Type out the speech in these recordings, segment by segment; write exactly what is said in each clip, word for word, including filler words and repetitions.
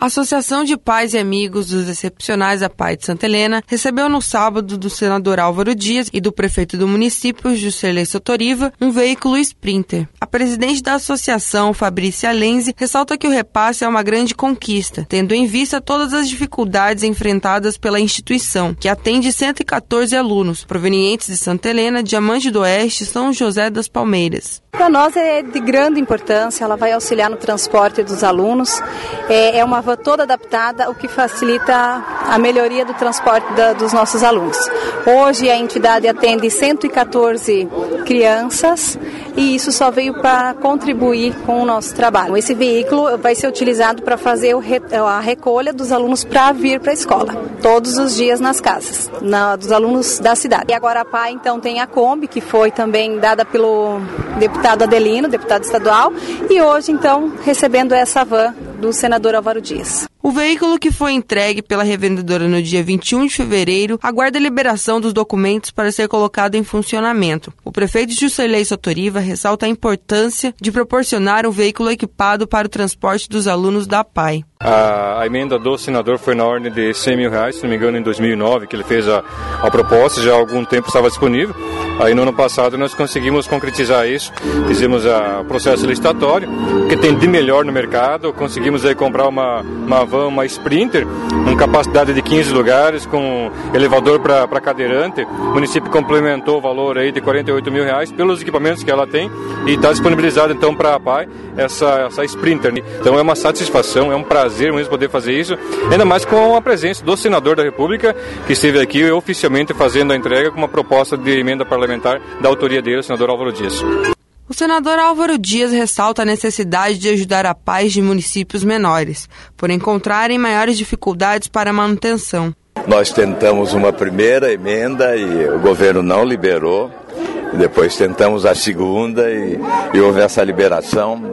A Associação de Pais e Amigos dos Excepcionais APAE de Santa Helena recebeu no sábado do senador Álvaro Dias e do prefeito do município, Juscelê Sotoriva, um veículo Sprinter. A presidente da associação, Fabrícia Lenzi, ressalta que o repasse é uma grande conquista, tendo em vista todas as dificuldades enfrentadas pela instituição, que atende cento e quatorze alunos, provenientes de Santa Helena, Diamante do Oeste e São José das Palmeiras. Para nós é de grande importância, ela vai auxiliar no transporte dos alunos, é, é uma van toda adaptada, o que facilita a melhoria do transporte da, dos nossos alunos. Hoje a entidade atende cento e quatorze crianças e isso só veio para contribuir com o nosso trabalho. Esse veículo vai ser utilizado para fazer o re, a recolha dos alunos para vir para a escola, todos os dias nas casas, na, dos alunos da cidade. E agora a APAE então tem a Kombi, que foi também dada pelo deputado Adelino, deputado estadual, e hoje então recebendo essa van do senador Álvaro Dias. O veículo, que foi entregue pela revendedora no dia vinte e um de fevereiro, aguarda a liberação dos documentos para ser colocado em funcionamento. O prefeito Juscelê Sotoriva ressalta a importância de proporcionar um veículo equipado para o transporte dos alunos da APAE. A, a emenda do senador foi na ordem de cem mil reais, se não me engano, em dois mil e nove, que ele fez a, a proposta, já há algum tempo estava disponível. Aí no ano passado nós conseguimos concretizar isso, fizemos o processo licitatório, que tem de melhor no mercado, conseguimos aí comprar uma, uma van, uma Sprinter, com capacidade de quinze lugares, com elevador para cadeirante. O município complementou o valor aí de quarenta e oito mil reais pelos equipamentos que ela tem e está disponibilizado então para a APAE essa, essa Sprinter. Então é uma satisfação, é um prazer mesmo poder fazer isso, ainda mais com a presença do senador da República, que esteve aqui oficialmente fazendo a entrega com uma proposta de emenda parlamentar da autoria dele, o senador Álvaro Dias. O senador Álvaro Dias ressalta a necessidade de ajudar a pais de municípios menores, por encontrarem maiores dificuldades para a manutenção. Nós tentamos uma primeira emenda e o governo não liberou. Depois tentamos a segunda e, e houve essa liberação.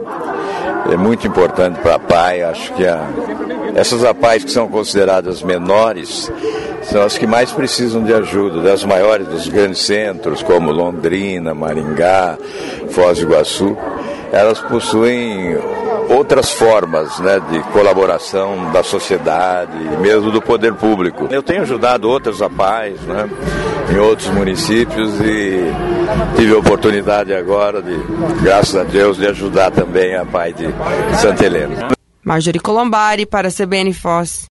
É muito importante para a APAE. Acho que a, essas APAEs que são consideradas menores são as que mais precisam de ajuda, das maiores, dos grandes centros, como Londrina, Maringá, Foz do Iguaçu. Elas possuem outras formas, né, de colaboração da sociedade, mesmo do poder público. Eu tenho ajudado outras APAEs, né, em outros municípios e tive a oportunidade agora, de, graças a Deus, de ajudar também a APAE de Santa Helena. Marjorie Colombari para a C B N Foz.